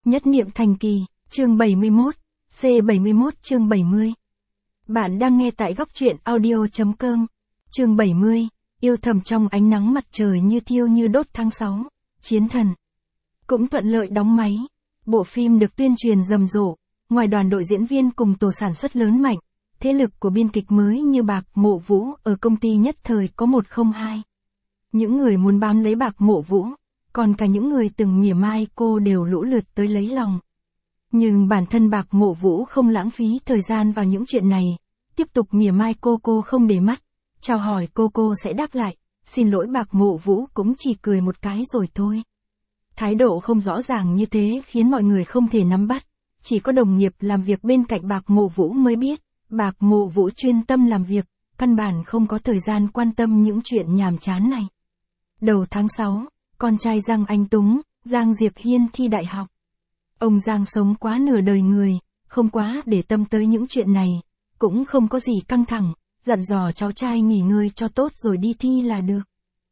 Nhất niệm thành kỳ, chương 71, C71 chương 70. Bạn đang nghe tại góc truyện audio.com. Chương 70, yêu thầm trong ánh nắng mặt trời như thiêu như đốt tháng 6, chiến thần. Cũng thuận lợi đóng máy. Bộ phim được tuyên truyền rầm rộ, ngoài đoàn đội diễn viên cùng tổ sản xuất lớn mạnh, thế lực của biên kịch mới như Bạc Mộ Vũ ở công ty nhất thời có 102. Những người muốn bám lấy Bạc Mộ Vũ, còn cả những người từng mỉa mai cô đều lũ lượt tới lấy lòng. Nhưng bản thân Bạc Mộ Vũ không lãng phí thời gian vào những chuyện này, tiếp tục mỉa mai cô không để mắt, chào hỏi cô sẽ đáp lại, xin lỗi Bạc Mộ Vũ cũng chỉ cười một cái rồi thôi. Thái độ không rõ ràng như thế khiến mọi người không thể nắm bắt, chỉ có đồng nghiệp làm việc bên cạnh Bạc Mộ Vũ mới biết, Bạc Mộ Vũ chuyên tâm làm việc, căn bản không có thời gian quan tâm những chuyện nhàm chán này. Đầu tháng 6, con trai Giang Anh Túng, Giang Diệp Hiên thi đại học. Ông Giang sống quá nửa đời người, không quá để tâm tới những chuyện này, cũng không có gì căng thẳng, dặn dò cháu trai nghỉ ngơi cho tốt rồi đi thi là được.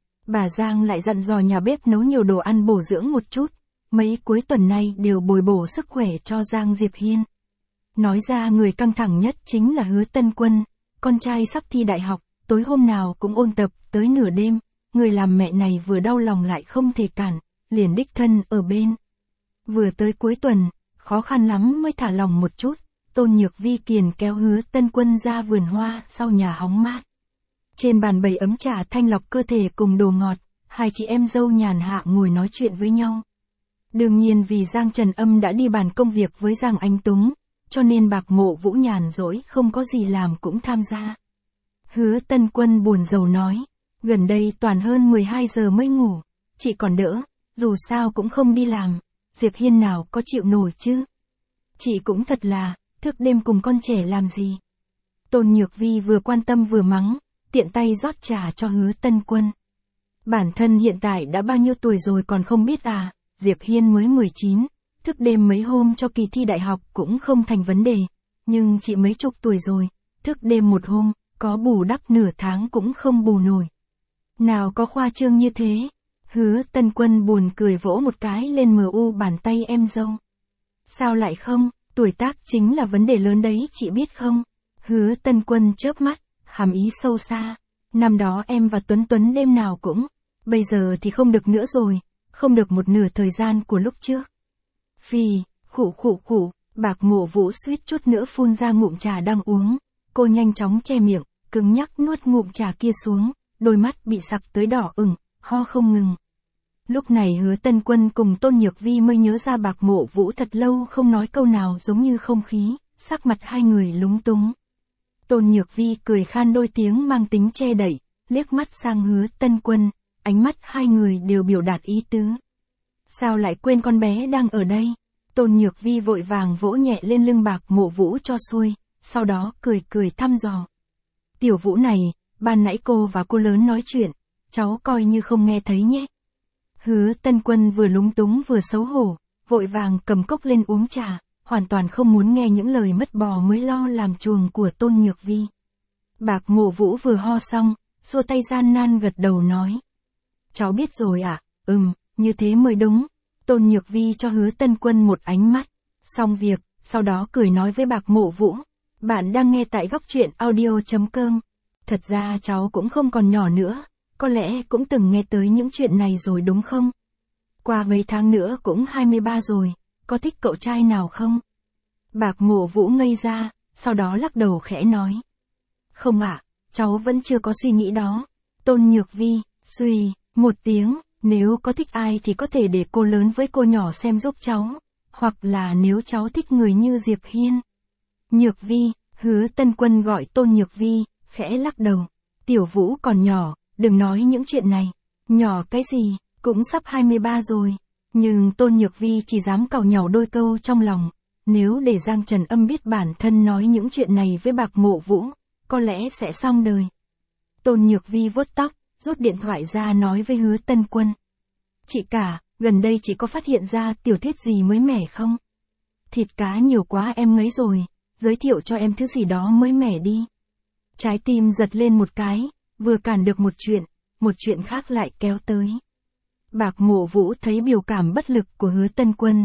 Bà Giang lại dặn dò nhà bếp nấu nhiều đồ ăn bổ dưỡng một chút, mấy cuối tuần nay đều bồi bổ sức khỏe cho Giang Diệp Hiên. Nói ra người căng thẳng nhất chính là Hứa Tân Quân, con trai sắp thi đại học, tối hôm nào cũng ôn tập tới nửa đêm, người làm mẹ này vừa đau lòng lại không thể cản, liền đích thân ở bên. Vừa tới cuối tuần, khó khăn lắm mới thả lòng một chút, Tôn Nhược Vi kiền kéo Hứa Tân Quân ra vườn hoa sau nhà hóng mát. Trên bàn bày ấm trà thanh lọc cơ thể cùng đồ ngọt, hai chị em dâu nhàn hạ ngồi nói chuyện với nhau. Đương nhiên vì Giang Trần Âm đã đi bàn công việc với Giang Anh Túng, cho nên Bạc Mộ Vũ nhàn rỗi không có gì làm cũng tham gia. Hứa Tân Quân buồn rầu nói, gần đây toàn hơn 12 giờ mới ngủ, chị còn đỡ, dù sao cũng không đi làm, Diệp Hiên nào có chịu nổi chứ. Chị cũng thật là, thức đêm cùng con trẻ làm gì. Tôn Nhược Vi vừa quan tâm vừa mắng, tiện tay rót trà cho Hứa Tân Quân. Bản thân hiện tại đã bao nhiêu tuổi rồi còn không biết à, Diệp Hiên mới 19, thức đêm mấy hôm cho kỳ thi đại học cũng không thành vấn đề, nhưng chị mấy chục tuổi rồi, thức đêm một hôm, có bù đắp nửa tháng cũng không bù nổi. Nào có khoa trương như thế. Hứa Tân Quân buồn cười vỗ một cái lên mu bàn tay em dâu. Sao lại không, tuổi tác chính là vấn đề lớn đấy chị biết không. Hứa Tân Quân chớp mắt, hàm ý sâu xa. Năm đó em và Tuấn đêm nào cũng, bây giờ thì không được nữa rồi, không được một nửa thời gian của lúc trước. Phì, khụ, Bạc Mộ Vũ suýt chút nữa phun ra ngụm trà đang uống. Cô nhanh chóng che miệng, cứng nhắc nuốt ngụm trà kia xuống, đôi mắt bị sặc tới đỏ ửng, ho không ngừng. Lúc này Hứa Tân Quân cùng Tôn Nhược Vi mới nhớ ra Bạc Mộ Vũ thật lâu không nói câu nào giống như không khí, sắc mặt hai người lúng túng. Tôn Nhược Vi cười khan đôi tiếng mang tính che đậy, liếc mắt sang Hứa Tân Quân, ánh mắt hai người đều biểu đạt ý tứ. Sao lại quên con bé đang ở đây? Tôn Nhược Vi vội vàng vỗ nhẹ lên lưng Bạc Mộ Vũ cho xuôi, sau đó cười thăm dò. Tiểu Vũ này, ban nãy cô và cô lớn nói chuyện, cháu coi như không nghe thấy nhé. Hứa Tân Quân vừa lúng túng vừa xấu hổ, vội vàng cầm cốc lên uống trà, hoàn toàn không muốn nghe những lời mất bò mới lo làm chuồng của Tôn Nhược Vi. Bạc Mộ Vũ vừa ho xong, xua tay gian nan gật đầu nói. Cháu biết rồi ạ, như thế mới đúng. Tôn Nhược Vi cho Hứa Tân Quân một ánh mắt, xong việc, sau đó cười nói với Bạc Mộ Vũ. Bạn đang nghe tại góc truyện audio.com. Thật ra cháu cũng không còn nhỏ nữa, có lẽ cũng từng nghe tới những chuyện này rồi đúng không? Qua mấy tháng nữa cũng 23 rồi, có thích cậu trai nào không? Bạc Mộ Vũ ngây ra, sau đó lắc đầu khẽ nói. Không ạ, cháu vẫn chưa có suy nghĩ đó. Tôn Nhược Vi, suy, một tiếng, nếu có thích ai thì có thể để cô lớn với cô nhỏ xem giúp cháu, hoặc là nếu cháu thích người như Diệp Hiên. Nhược Vi, Hứa Tân Quân gọi Tôn Nhược Vi, khẽ lắc đầu. Tiểu Vũ còn nhỏ, đừng nói những chuyện này. Nhỏ cái gì, cũng sắp 23 rồi. Nhưng Tôn Nhược Vi chỉ dám càu nhàu đôi câu trong lòng. Nếu để Giang Trần Âm biết bản thân nói những chuyện này với Bạc Mộ Vũ, có lẽ sẽ xong đời. Tôn Nhược Vi vuốt tóc, rút điện thoại ra nói với Hứa Tân Quân. Chị cả, gần đây chị có phát hiện ra tiểu thuyết gì mới mẻ không? Thịt cá nhiều quá em ngấy rồi, giới thiệu cho em thứ gì đó mới mẻ đi. Trái tim giật lên một cái, vừa cản được một chuyện khác lại kéo tới. Bạc Mộ Vũ thấy biểu cảm bất lực của Hứa Tân Quân,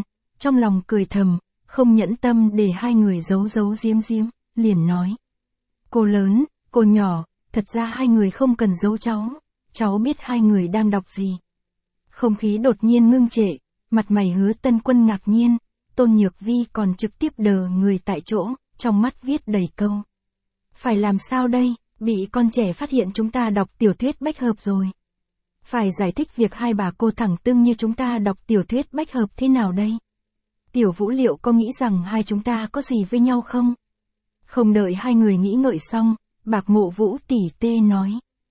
trong lòng cười thầm, không nhẫn tâm để hai người giấu giấu giếm giếm, liền nói. Cô lớn, cô nhỏ, thật ra hai người không cần giấu cháu biết hai người đang đọc gì. Không khí đột nhiên ngưng trệ, mặt mày Hứa Tân Quân ngạc nhiên, Tôn Nhược Vi còn trực tiếp đờ người tại chỗ, trong mắt viết đầy câu. Phải làm sao đây, bị con trẻ phát hiện chúng ta đọc tiểu thuyết bách hợp rồi. Phải giải thích việc hai bà cô thẳng tưng như chúng ta đọc tiểu thuyết bách hợp thế nào đây? Tiểu Vũ liệu có nghĩ rằng hai chúng ta có gì với nhau không? Không đợi hai người nghĩ ngợi xong, Bạc Mộ Vũ tỉ tê nói.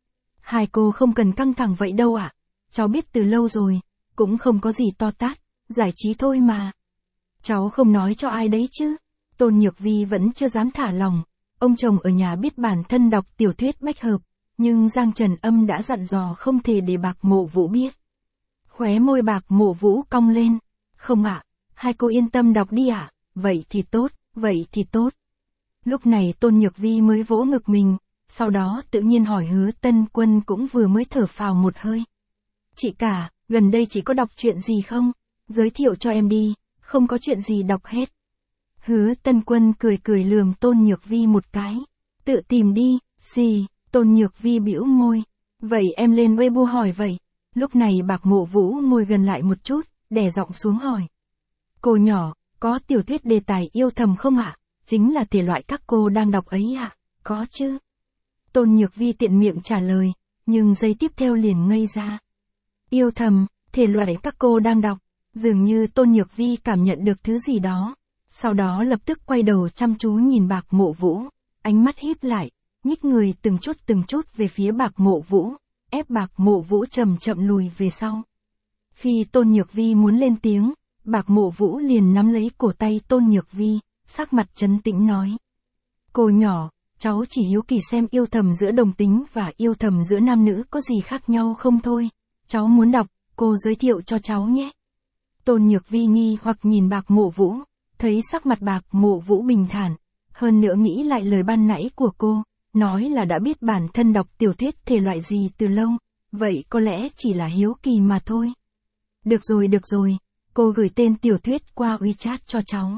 Hai cô không cần căng thẳng vậy đâu ạ. Cháu biết từ lâu rồi, cũng không có gì to tát, giải trí thôi mà. Cháu không nói cho ai đấy chứ. Tôn Nhược Vi vẫn chưa dám thả lòng. Ông chồng ở nhà biết bản thân đọc tiểu thuyết bách hợp, nhưng Giang Trần Âm đã dặn dò không thể để Bạc Mộ Vũ biết. Khóe môi Bạc Mộ Vũ cong lên. Không ạ, hai cô yên tâm đọc đi ạ. Vậy thì tốt. Lúc này Tôn Nhược Vi mới vỗ ngực mình, sau đó tự nhiên hỏi Hứa Tân Quân cũng vừa mới thở phào một hơi. Chị cả, gần đây chị có đọc chuyện gì không? Giới thiệu cho em đi, không có chuyện gì đọc hết. Hứa Tân Quân cười lườm Tôn Nhược Vi một cái. Tự tìm đi, xì, Tôn Nhược Vi bĩu môi. Vậy em lên Weibo hỏi vậy. Lúc này Bạc Mộ Vũ ngồi gần lại một chút, đè giọng xuống hỏi. Cô nhỏ, có tiểu thuyết đề tài yêu thầm không ạ? Chính là thể loại các cô đang đọc ấy ạ? Có chứ. Tôn Nhược Vi tiện miệng trả lời, nhưng giây tiếp theo liền ngây ra. Yêu thầm, thể loại các cô đang đọc. Dường như Tôn Nhược Vi cảm nhận được thứ gì đó. Sau đó lập tức quay đầu chăm chú nhìn Bạc Mộ Vũ, ánh mắt híp lại, nhích người từng chút về phía Bạc Mộ Vũ, ép Bạc Mộ Vũ chậm lùi về sau. Khi Tôn Nhược Vi muốn lên tiếng, Bạc Mộ Vũ liền nắm lấy cổ tay Tôn Nhược Vi, sắc mặt trấn tĩnh nói. Cô nhỏ, cháu chỉ hiếu kỳ xem yêu thầm giữa đồng tính và yêu thầm giữa nam nữ có gì khác nhau không thôi. Cháu muốn đọc, cô giới thiệu cho cháu nhé. Tôn Nhược Vi nghi hoặc nhìn Bạc Mộ Vũ, thấy sắc mặt Bạc Mộ Vũ bình thản, hơn nữa nghĩ lại lời ban nãy của cô, nói là đã biết bản thân đọc tiểu thuyết thể loại gì từ lâu, vậy có lẽ chỉ là hiếu kỳ mà thôi. Được rồi, cô gửi tên tiểu thuyết qua WeChat cho cháu.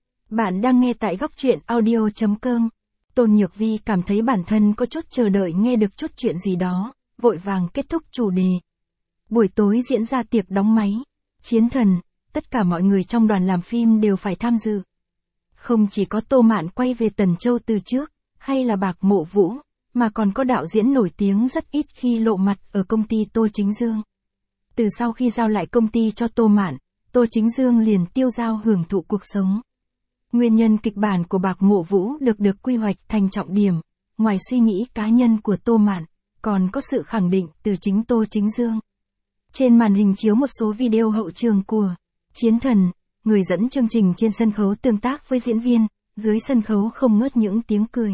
Bạn đang nghe tại góc truyện audio.com. Tôn Nhược Vi cảm thấy bản thân có chút chờ đợi nghe được chút chuyện gì đó, vội vàng kết thúc chủ đề. Buổi tối diễn ra tiệc đóng máy, Chiến Thần, tất cả mọi người trong đoàn làm phim đều phải tham dự. Không chỉ có Tô Mạn quay về Tần Châu từ trước, hay là Bạc Mộ Vũ, mà còn có đạo diễn nổi tiếng rất ít khi lộ mặt ở công ty Tô Chính Dương. Từ sau khi giao lại công ty cho Tô Mạn, Tô Chính Dương liền tiêu dao hưởng thụ cuộc sống. Nguyên nhân kịch bản của Bạc Mộ Vũ được quy hoạch thành trọng điểm, ngoài suy nghĩ cá nhân của Tô Mạn, còn có sự khẳng định từ chính Tô Chính Dương. Trên màn hình chiếu một số video hậu trường của Chiến Thần, người dẫn chương trình trên sân khấu tương tác với diễn viên, dưới sân khấu không ngớt những tiếng cười.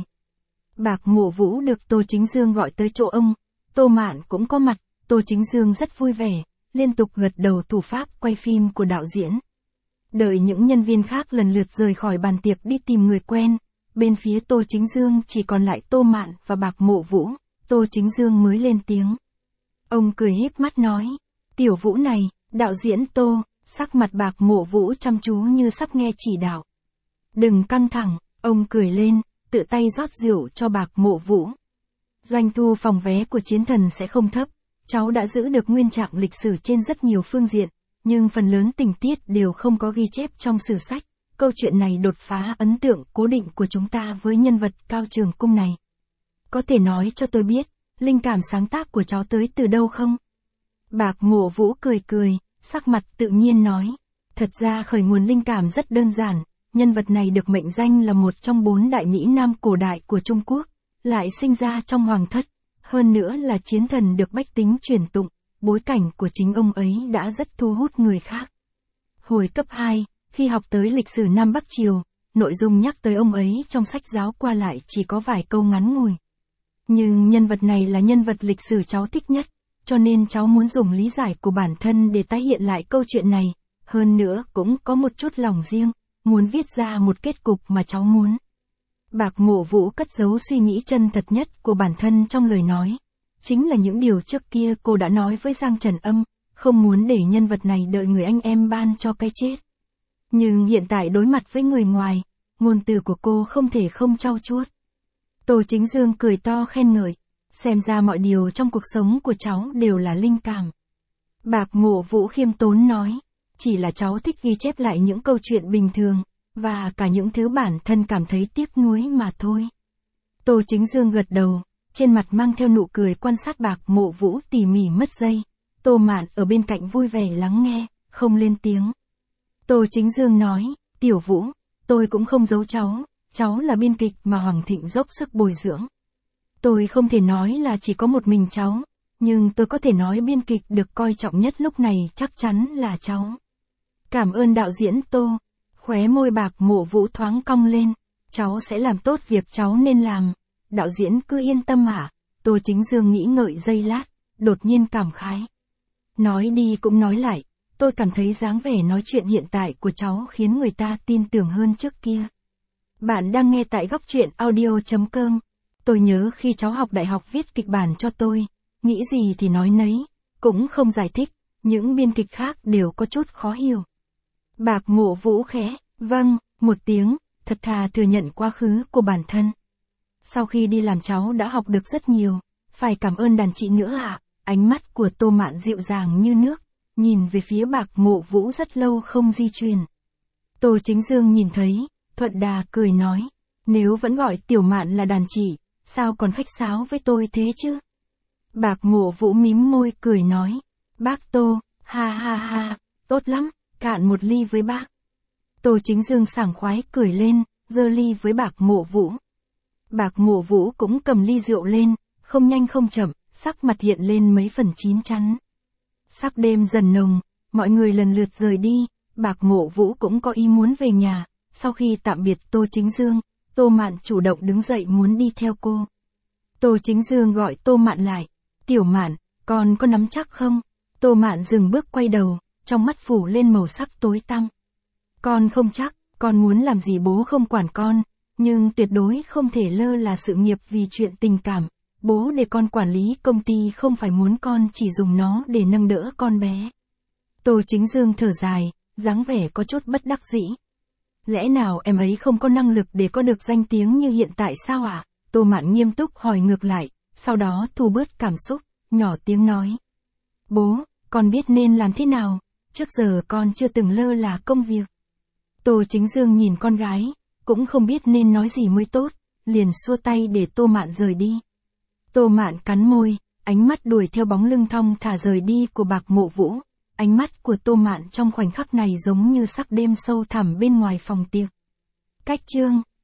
Bạc Mộ Vũ được Tô Chính Dương gọi tới chỗ ông, Tô Mạn cũng có mặt, Tô Chính Dương rất vui vẻ, liên tục gật đầu thủ pháp quay phim của đạo diễn. Đợi những nhân viên khác lần lượt rời khỏi bàn tiệc đi tìm người quen, bên phía Tô Chính Dương chỉ còn lại Tô Mạn và Bạc Mộ Vũ, Tô Chính Dương mới lên tiếng. Ông cười híp mắt nói, Tiểu Vũ này, đạo diễn Tô, sắc mặt Bạc Mộ Vũ chăm chú như sắp nghe chỉ đạo. Đừng căng thẳng, ông cười lên, tự tay rót rượu cho Bạc Mộ Vũ. Doanh thu phòng vé của Chiến Thần sẽ không thấp, cháu đã giữ được nguyên trạng lịch sử trên rất nhiều phương diện, nhưng phần lớn tình tiết đều không có ghi chép trong sử sách. Câu chuyện này đột phá ấn tượng cố định của chúng ta với nhân vật Cao Trường Cung này. Có thể nói cho tôi biết, linh cảm sáng tác của cháu tới từ đâu không? Bạc Mộ Vũ cười, sắc mặt tự nhiên nói. Thật ra khởi nguồn linh cảm rất đơn giản, nhân vật này được mệnh danh là một trong 4 đại Mỹ Nam cổ đại của Trung Quốc, lại sinh ra trong hoàng thất, hơn nữa là chiến thần được bách tính truyền tụng, bối cảnh của chính ông ấy đã rất thu hút người khác. Hồi cấp 2, khi học tới lịch sử Nam Bắc Triều, nội dung nhắc tới ông ấy trong sách giáo qua lại chỉ có vài câu ngắn ngủi. Nhưng nhân vật này là nhân vật lịch sử cháu thích nhất, cho nên cháu muốn dùng lý giải của bản thân để tái hiện lại câu chuyện này, hơn nữa cũng có một chút lòng riêng, muốn viết ra một kết cục mà cháu muốn. Bạc Mộ Vũ cất giấu suy nghĩ chân thật nhất của bản thân trong lời nói. Chính là những điều trước kia cô đã nói với Giang Trần Âm, không muốn để nhân vật này đợi người anh em ban cho cái chết. Nhưng hiện tại đối mặt với người ngoài, ngôn từ của cô không thể không trau chuốt. Tô Chính Dương cười to khen ngợi, xem ra mọi điều trong cuộc sống của cháu đều là linh cảm. Bạc Mộ Vũ khiêm tốn nói, chỉ là cháu thích ghi chép lại những câu chuyện bình thường, và cả những thứ bản thân cảm thấy tiếc nuối mà thôi. Tô Chính Dương gật đầu, trên mặt mang theo nụ cười quan sát Bạc Mộ Vũ tỉ mỉ mất giây. Tô Mạn ở bên cạnh vui vẻ lắng nghe, không lên tiếng. Tô Chính Dương nói, Tiểu Vũ, tôi cũng không giấu cháu là biên kịch mà Hoàng Thịnh dốc sức bồi dưỡng. Tôi không thể nói là chỉ có một mình cháu, nhưng tôi có thể nói biên kịch được coi trọng nhất lúc này chắc chắn là cháu. Cảm ơn đạo diễn Tô. Khóe môi Bạc Mộ Vũ thoáng cong lên, cháu sẽ làm tốt việc cháu nên làm. Đạo diễn cứ yên tâm ạ. Tô Chính Dương nghĩ ngợi giây lát, đột nhiên cảm khái. Nói đi cũng nói lại, tôi cảm thấy dáng vẻ nói chuyện hiện tại của cháu khiến người ta tin tưởng hơn trước kia. Bạn đang nghe tại góc truyện audio.com. Tôi nhớ khi cháu học đại học viết kịch bản cho tôi, nghĩ gì thì nói nấy, cũng không giải thích, những biên kịch khác đều có chút khó hiểu. Bạc Mộ Vũ khẽ, vâng, một tiếng, thật thà thừa nhận quá khứ của bản thân. Sau khi đi làm cháu đã học được rất nhiều, phải cảm ơn đàn chị nữa ạ. Ánh mắt của Tô Mạn dịu dàng như nước, nhìn về phía Bạc Mộ Vũ rất lâu không di chuyển. Tô Chính Dương nhìn thấy, thuận đà cười nói, nếu vẫn gọi Tiểu Mạn là đàn chị, sao còn khách sáo với tôi thế chứ? Bạc Mộ Vũ mím môi cười nói, bác Tô, ha ha ha, tốt lắm, cạn một ly với bác. Tô Chính Dương sảng khoái cười lên, giơ ly với Bạc Mộ Vũ. Bạc Mộ Vũ cũng cầm ly rượu lên, không nhanh không chậm, sắc mặt hiện lên mấy phần chín chắn. Sắc đêm dần nồng, mọi người lần lượt rời đi, Bạc Mộ Vũ cũng có ý muốn về nhà. Sau khi tạm biệt Tô Chính Dương, Tô Mạn chủ động đứng dậy muốn đi theo cô. Tô Chính Dương gọi Tô Mạn lại, Tiểu Mạn, con có nắm chắc không? Tô Mạn dừng bước quay đầu, trong mắt phủ lên màu sắc tối tăm. Con không chắc, con muốn làm gì bố không quản con, nhưng tuyệt đối không thể lơ là sự nghiệp vì chuyện tình cảm. Bố để con quản lý công ty không phải muốn con chỉ dùng nó để nâng đỡ con bé. Tô Chính Dương thở dài, dáng vẻ có chút bất đắc dĩ. Lẽ nào em ấy không có năng lực để có được danh tiếng như hiện tại sao ạ? Tô Mạn nghiêm túc hỏi ngược lại, sau đó thu bớt cảm xúc, nhỏ tiếng nói. Bố, con biết nên làm thế nào, trước giờ con chưa từng lơ là công việc. Tô Chính Dương nhìn con gái, cũng không biết nên nói gì mới tốt, liền xua tay để Tô Mạn rời đi. Tô Mạn cắn môi, ánh mắt đuổi theo bóng lưng thong thả rời đi của Bạc Mộ Vũ. Ánh mắt của Tô Mạn trong khoảnh khắc này giống như sắc đêm sâu thẳm bên ngoài phòng tiệc. Cách chương